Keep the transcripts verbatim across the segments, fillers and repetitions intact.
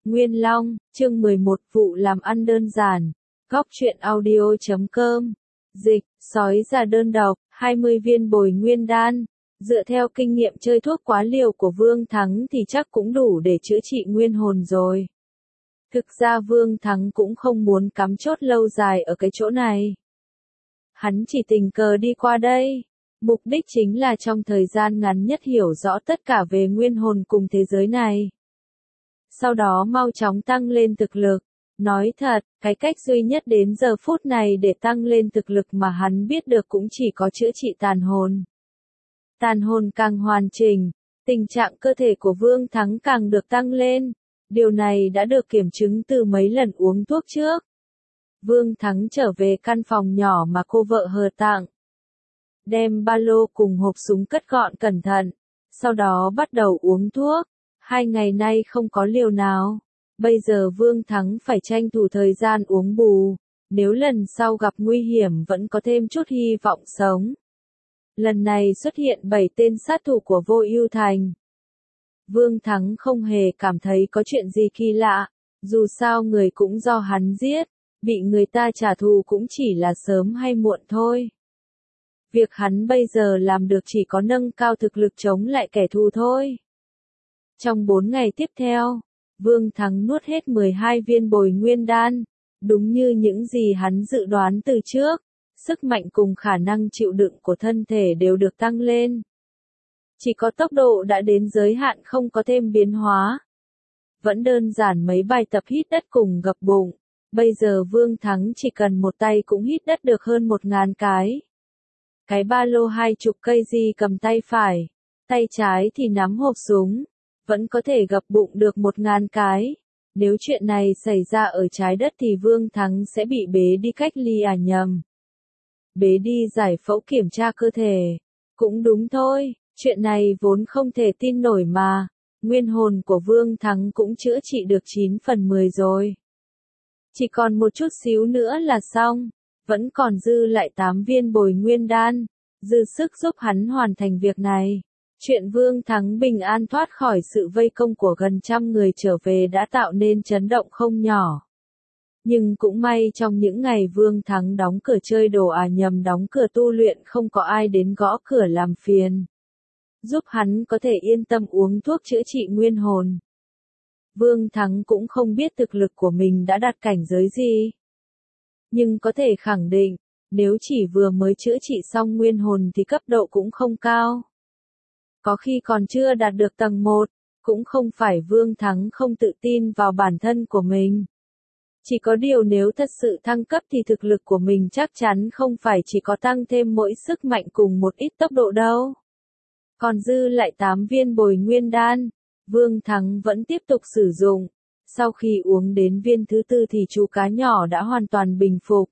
Nguyên Long, chương mười một vụ làm ăn đơn giản. Góc truyện audio chấm com. Dịch, sói già đơn độc, hai mươi viên bồi nguyên đan. Dựa theo kinh nghiệm chơi thuốc quá liều của Vương Thắng thì chắc cũng đủ để chữa trị nguyên hồn rồi. Thực ra Vương Thắng cũng không muốn cắm chốt lâu dài ở cái chỗ này. Hắn chỉ tình cờ đi qua đây. Mục đích chính là trong thời gian ngắn nhất hiểu rõ tất cả về nguyên hồn cùng thế giới này. Sau đó mau chóng tăng lên thực lực. Nói thật, cái cách duy nhất đến giờ phút này để tăng lên thực lực mà hắn biết được cũng chỉ có chữa trị tàn hồn. Tàn hồn càng hoàn chỉnh, tình trạng cơ thể của Vương Thắng càng được tăng lên. Điều này đã được kiểm chứng từ mấy lần uống thuốc trước. Vương Thắng trở về căn phòng nhỏ mà cô vợ hờ tặng. Đem ba lô cùng hộp súng cất gọn cẩn thận. Sau đó bắt đầu uống thuốc. Hai ngày nay không có liều nào. Bây giờ Vương Thắng phải tranh thủ thời gian uống bù. Nếu lần sau gặp nguy hiểm vẫn có thêm chút hy vọng sống. Lần này xuất hiện bảy tên sát thủ của Vô Ưu Thành. Vương Thắng không hề cảm thấy có chuyện gì kỳ lạ. Dù sao người cũng do hắn giết. Bị người ta trả thù cũng chỉ là sớm hay muộn thôi. Việc hắn bây giờ làm được chỉ có nâng cao thực lực chống lại kẻ thù thôi. Trong bốn ngày tiếp theo, Vương Thắng nuốt hết mười hai viên bồi nguyên đan. Đúng như những gì hắn dự đoán từ trước, sức mạnh cùng khả năng chịu đựng của thân thể đều được tăng lên. Chỉ có tốc độ đã đến giới hạn không có thêm biến hóa. Vẫn đơn giản mấy bài tập hít đất cùng gập bụng. Bây giờ Vương Thắng chỉ cần một tay cũng hít đất được hơn một ngàn cái. Cái ba lô hai chục cây gì cầm tay phải, tay trái thì nắm hộp súng, vẫn có thể gập bụng được một ngàn cái. Nếu chuyện này xảy ra ở trái đất thì Vương Thắng sẽ bị bế đi cách ly à nhầm. Bế đi giải phẫu kiểm tra cơ thể. Cũng đúng thôi, chuyện này vốn không thể tin nổi mà. Nguyên hồn của Vương Thắng cũng chữa trị được chín phần mười rồi. Chỉ còn một chút xíu nữa là xong. Vẫn còn dư lại tám viên bồi nguyên đan, dư sức giúp hắn hoàn thành việc này. Chuyện Vương Thắng bình an thoát khỏi sự vây công của gần trăm người trở về đã tạo nên chấn động không nhỏ. Nhưng cũng may trong những ngày Vương Thắng đóng cửa chơi đồ à nhầm đóng cửa tu luyện không có ai đến gõ cửa làm phiền. Giúp hắn có thể yên tâm uống thuốc chữa trị nguyên hồn. Vương Thắng cũng không biết thực lực của mình đã đạt cảnh giới gì. Nhưng có thể khẳng định, nếu chỉ vừa mới chữa trị xong nguyên hồn thì cấp độ cũng không cao. Có khi còn chưa đạt được tầng một, cũng không phải Vương Thắng không tự tin vào bản thân của mình. Chỉ có điều nếu thật sự thăng cấp thì thực lực của mình chắc chắn không phải chỉ có tăng thêm mỗi sức mạnh cùng một ít tốc độ đâu. Còn dư lại tám viên bồi nguyên đan, Vương Thắng vẫn tiếp tục sử dụng. Sau khi uống đến viên thứ tư thì chú cá nhỏ đã hoàn toàn bình phục.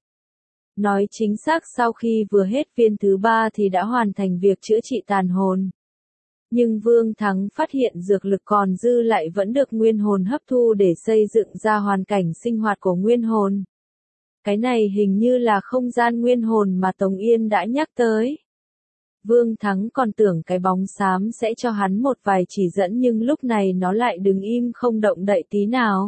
Nói chính xác sau khi vừa hết viên thứ ba thì đã hoàn thành việc chữa trị tàn hồn. Nhưng Vương Thắng phát hiện dược lực còn dư lại vẫn được nguyên hồn hấp thu để xây dựng ra hoàn cảnh sinh hoạt của nguyên hồn. Cái này hình như là không gian nguyên hồn mà Tống Yên đã nhắc tới. Vương Thắng còn tưởng cái bóng xám sẽ cho hắn một vài chỉ dẫn nhưng lúc này nó lại đứng im không động đậy tí nào.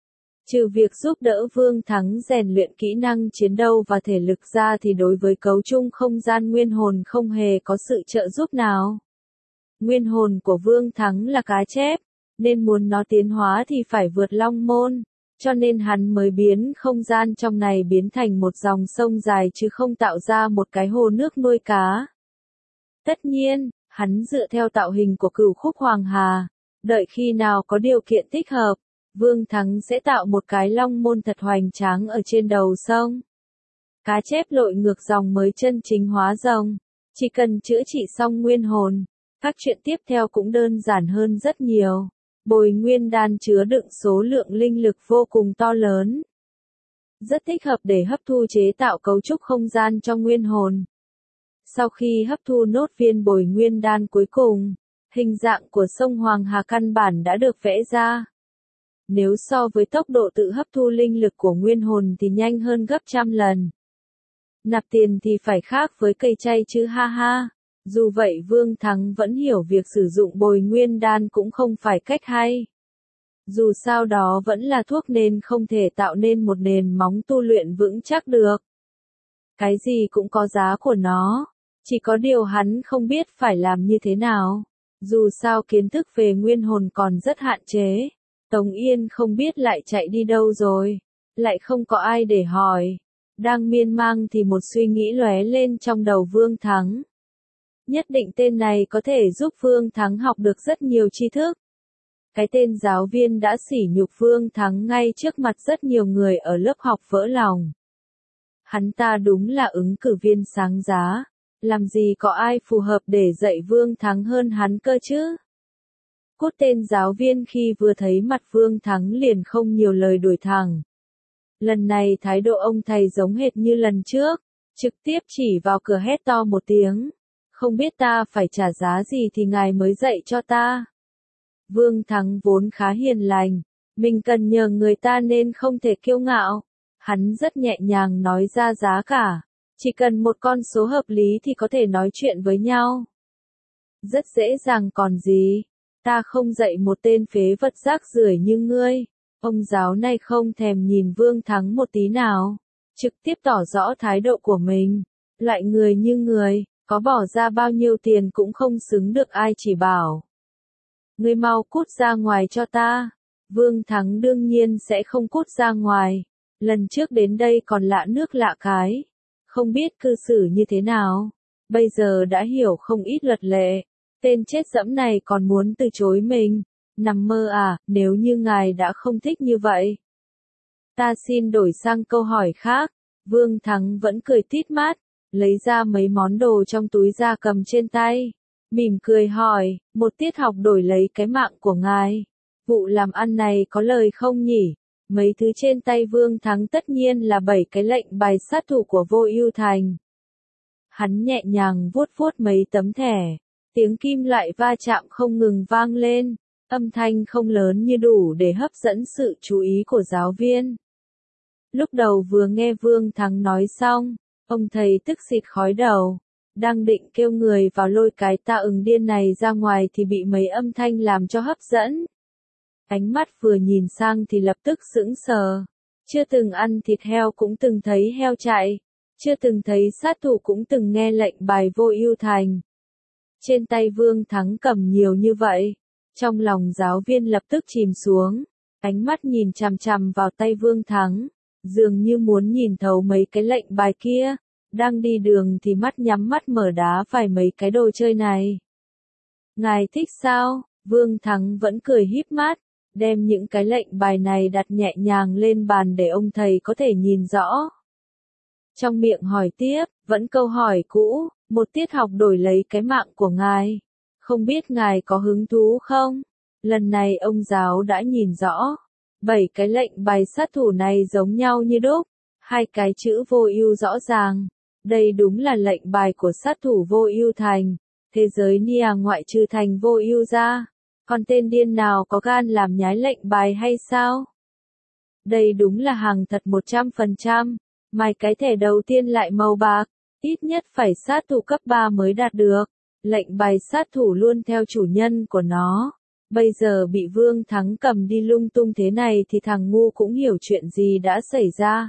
Trừ việc giúp đỡ Vương Thắng rèn luyện kỹ năng chiến đấu và thể lực ra thì đối với cấu trúc không gian nguyên hồn không hề có sự trợ giúp nào. Nguyên hồn của Vương Thắng là cá chép, nên muốn nó tiến hóa thì phải vượt long môn, cho nên hắn mới biến không gian trong này biến thành một dòng sông dài chứ không tạo ra một cái hồ nước nuôi cá. Tất nhiên, hắn dựa theo tạo hình của Cửu Khúc Hoàng Hà, đợi khi nào có điều kiện thích hợp, Vương Thắng sẽ tạo một cái long môn thật hoành tráng ở trên đầu sông. Cá chép lội ngược dòng mới chân chính hóa rồng, chỉ cần chữa trị xong nguyên hồn, các chuyện tiếp theo cũng đơn giản hơn rất nhiều. Bồi nguyên đan chứa đựng số lượng linh lực vô cùng to lớn. Rất thích hợp để hấp thu chế tạo cấu trúc không gian cho nguyên hồn. Sau khi hấp thu nốt viên bồi nguyên đan cuối cùng, hình dạng của sông Hoàng Hà căn bản đã được vẽ ra. Nếu so với tốc độ tự hấp thu linh lực của nguyên hồn thì nhanh hơn gấp trăm lần. Nạp tiền thì phải khác với cây chay chứ ha ha. Dù vậy Vương Thắng vẫn hiểu việc sử dụng bồi nguyên đan cũng không phải cách hay. Dù sao đó vẫn là thuốc nên không thể tạo nên một nền móng tu luyện vững chắc được. Cái gì cũng có giá của nó, chỉ có điều hắn không biết phải làm như thế nào. Dù sao kiến thức về nguyên hồn còn rất hạn chế. Tống Yên không biết lại chạy đi đâu rồi, lại không có ai để hỏi. Đang miên man thì một suy nghĩ lóe lên trong đầu Vương Thắng. Nhất định tên này có thể giúp Vương Thắng học được rất nhiều tri thức. Cái tên giáo viên đã sỉ nhục Vương Thắng ngay trước mặt rất nhiều người ở lớp học vỡ lòng. Hắn ta đúng là ứng cử viên sáng giá, làm gì có ai phù hợp để dạy Vương Thắng hơn hắn cơ chứ? Cút tên giáo viên khi vừa thấy mặt Vương Thắng liền không nhiều lời đuổi thẳng. Lần này thái độ ông thầy giống hệt như lần trước, trực tiếp chỉ vào cửa hét to một tiếng. Không biết ta phải trả giá gì thì ngài mới dạy cho ta. Vương Thắng vốn khá hiền lành, mình cần nhờ người ta nên không thể kiêu ngạo. Hắn rất nhẹ nhàng nói ra giá cả, chỉ cần một con số hợp lý thì có thể nói chuyện với nhau. Rất dễ dàng còn gì, ta không dạy một tên phế vật rác rưởi như ngươi. Ông giáo này không thèm nhìn Vương Thắng một tí nào, trực tiếp tỏ rõ thái độ của mình. Loại người như người, có bỏ ra bao nhiêu tiền cũng không xứng được ai chỉ bảo. Ngươi mau cút ra ngoài cho ta. Vương Thắng đương nhiên sẽ không cút ra ngoài. Lần trước đến đây còn lạ nước lạ cái, không biết cư xử như thế nào. Bây giờ đã hiểu không ít luật lệ. Tên chết dẫm này còn muốn từ chối mình. Nằm mơ à, nếu như ngài đã không thích như vậy. Ta xin đổi sang câu hỏi khác. Vương Thắng vẫn cười tít mắt, lấy ra mấy món đồ trong túi ra cầm trên tay. Mỉm cười hỏi, một tiết học đổi lấy cái mạng của ngài. Vụ làm ăn này có lời không nhỉ? Mấy thứ trên tay Vương Thắng tất nhiên là bảy cái lệnh bài sát thủ của Vô Ưu Thành. Hắn nhẹ nhàng vuốt vuốt mấy tấm thẻ, tiếng kim loại va chạm không ngừng vang lên, âm thanh không lớn như đủ để hấp dẫn sự chú ý của giáo viên. Lúc đầu vừa nghe Vương Thắng nói xong, ông thầy tức xịt khói đầu, đang định kêu người vào lôi cái ta ừng điên này ra ngoài thì bị mấy âm thanh làm cho hấp dẫn. Ánh mắt vừa nhìn sang thì lập tức sững sờ. Chưa từng ăn thịt heo cũng từng thấy heo chạy. Chưa từng thấy sát thủ cũng từng nghe lệnh bài Vô Ưu Thành. Trên tay Vương Thắng cầm nhiều như vậy. Trong lòng giáo viên lập tức chìm xuống. Ánh mắt nhìn chằm chằm vào tay Vương Thắng. Dường như muốn nhìn thấu mấy cái lệnh bài kia. Đang đi đường thì mắt nhắm mắt mở đá phải mấy cái đồ chơi này. Ngài thích sao? Vương Thắng vẫn cười híp mắt. Đem những cái lệnh bài này đặt nhẹ nhàng lên bàn để ông thầy có thể nhìn rõ. Trong miệng hỏi tiếp, vẫn câu hỏi cũ, một tiết học đổi lấy cái mạng của ngài. Không biết ngài có hứng thú không? Lần này ông giáo đã nhìn rõ. Bảy cái lệnh bài sát thủ này giống nhau như đúc. Hai cái chữ Vô Ưu rõ ràng. Đây đúng là lệnh bài của sát thủ Vô Ưu Thành. Thế giới Nia ngoại trừ thành Vô Ưu ra. Còn tên điên nào có gan làm nhái lệnh bài hay sao? Đây đúng là hàng thật một trăm phần trăm. Mai cái thẻ đầu tiên lại màu bạc. Ít nhất phải sát thủ cấp ba mới đạt được. Lệnh bài sát thủ luôn theo chủ nhân của nó. Bây giờ bị Vương Thắng cầm đi lung tung thế này thì thằng ngu cũng hiểu chuyện gì đã xảy ra.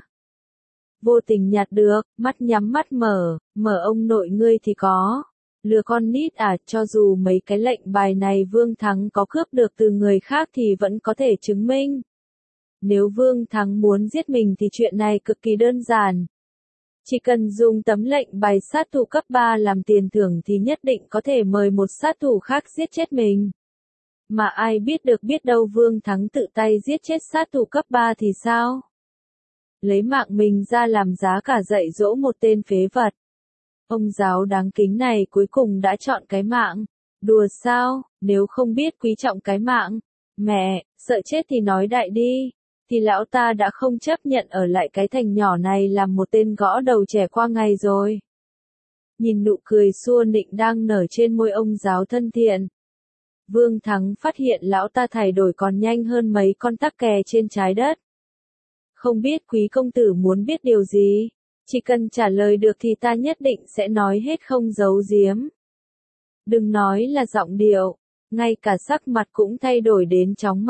Vô tình nhặt được, mắt nhắm mắt mở, mở ông nội ngươi thì có. Lừa con nít à, cho dù mấy cái lệnh bài này Vương Thắng có cướp được từ người khác thì vẫn có thể chứng minh. Nếu Vương Thắng muốn giết mình thì chuyện này cực kỳ đơn giản. Chỉ cần dùng tấm lệnh bài sát thủ cấp ba làm tiền thưởng thì nhất định có thể mời một sát thủ khác giết chết mình. Mà ai biết được biết đâu Vương Thắng tự tay giết chết sát thủ cấp ba thì sao? Lấy mạng mình ra làm giá cả dạy dỗ một tên phế vật. Ông giáo đáng kính này cuối cùng đã chọn cái mạng. Đùa sao, nếu không biết quý trọng cái mạng. Mẹ, sợ chết thì nói đại đi. Thì lão ta đã không chấp nhận ở lại cái thành nhỏ này làm một tên gõ đầu trẻ qua ngày rồi. Nhìn nụ cười xua nịnh đang nở trên môi ông giáo thân thiện. Vương Thắng phát hiện lão ta thay đổi còn nhanh hơn mấy con tắc kè trên trái đất. Không biết quý công tử muốn biết điều gì? Chỉ cần trả lời được thì ta nhất định sẽ nói hết không giấu giếm. Đừng nói là giọng điệu, ngay cả sắc mặt cũng thay đổi đến chóng mặt.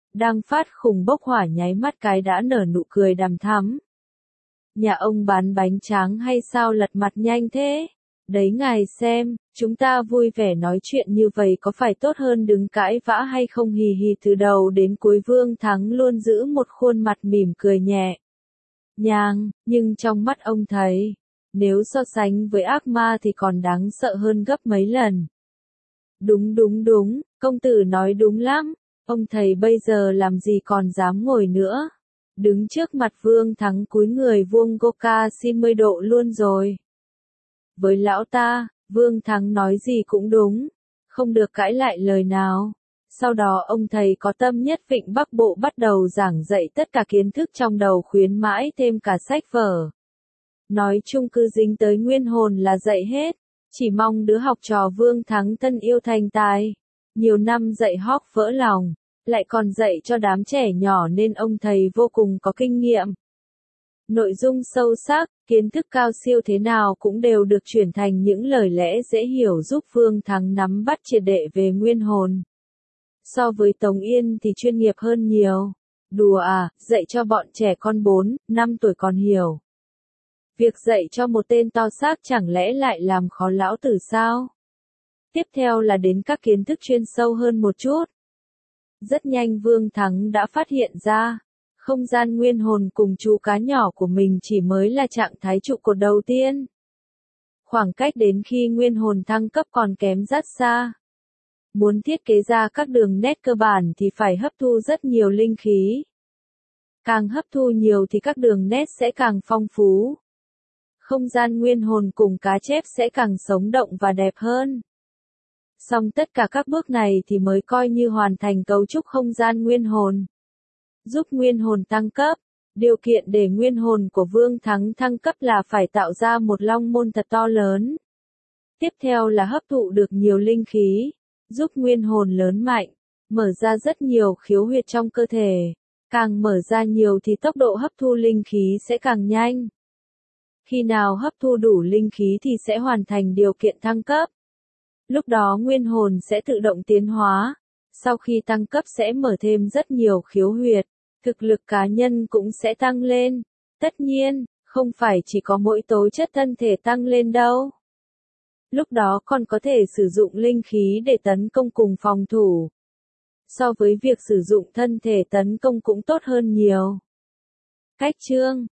đang phát khùng bốc hỏa nháy mắt cái đã nở nụ cười đằm thắm. Nhà ông bán bánh tráng hay sao lật mặt nhanh thế? Đấy ngài xem, chúng ta vui vẻ nói chuyện như vậy có phải tốt hơn đứng cãi vã hay không? Hì hì. Từ đầu đến cuối Vương Thắng luôn giữ một khuôn mặt mỉm cười nhẹ nhàng, nhưng trong mắt ông thầy, nếu so sánh với ác ma thì còn đáng sợ hơn gấp mấy lần. Đúng đúng đúng, công tử nói đúng lắm, ông thầy bây giờ làm gì còn dám ngồi nữa. Đứng trước mặt Vương Thắng cúi người vuông coca xin mươi độ luôn rồi. Với lão ta, Vương Thắng nói gì cũng đúng, không được cãi lại lời nào. Sau đó ông thầy có tâm nhất Vịnh Bắc Bộ bắt đầu giảng dạy tất cả kiến thức trong đầu, khuyến mãi thêm cả sách vở. Nói chung cứ dính tới nguyên hồn là dạy hết, chỉ mong đứa học trò Vương Thắng thân yêu thành tài. Nhiều năm dạy hóc vỡ lòng, lại còn dạy cho đám trẻ nhỏ nên ông thầy vô cùng có kinh nghiệm. Nội dung sâu sắc, kiến thức cao siêu thế nào cũng đều được chuyển thành những lời lẽ dễ hiểu giúp Vương Thắng nắm bắt triệt để về nguyên hồn. So với Tống Yên thì chuyên nghiệp hơn nhiều. Đùa à, dạy cho bọn trẻ con bốn, năm tuổi còn hiểu. Việc dạy cho một tên to xác chẳng lẽ lại làm khó lão tử sao? Tiếp theo là đến các kiến thức chuyên sâu hơn một chút. Rất nhanh Vương Thắng đã phát hiện ra, không gian nguyên hồn cùng chú cá nhỏ của mình chỉ mới là trạng thái trụ cột đầu tiên. Khoảng cách đến khi nguyên hồn thăng cấp còn kém rất xa. Muốn thiết kế ra các đường nét cơ bản thì phải hấp thu rất nhiều linh khí. Càng hấp thu nhiều thì các đường nét sẽ càng phong phú. Không gian nguyên hồn cùng cá chép sẽ càng sống động và đẹp hơn. Xong tất cả các bước này thì mới coi như hoàn thành cấu trúc không gian nguyên hồn. Giúp nguyên hồn tăng cấp. Điều kiện để nguyên hồn của Vương Thắng thăng cấp là phải tạo ra một long môn thật to lớn. Tiếp theo là hấp thụ được nhiều linh khí, giúp nguyên hồn lớn mạnh, mở ra rất nhiều khiếu huyệt trong cơ thể. Càng mở ra nhiều thì tốc độ hấp thu linh khí sẽ càng nhanh. Khi nào hấp thu đủ linh khí thì sẽ hoàn thành điều kiện thăng cấp. Lúc đó nguyên hồn sẽ tự động tiến hóa. Sau khi tăng cấp sẽ mở thêm rất nhiều khiếu huyệt. Thực lực cá nhân cũng sẽ tăng lên. Tất nhiên, không phải chỉ có mỗi tố chất thân thể tăng lên đâu. Lúc đó còn có thể sử dụng linh khí để tấn công cùng phòng thủ. So với việc sử dụng thân thể tấn công cũng tốt hơn nhiều. Cách chương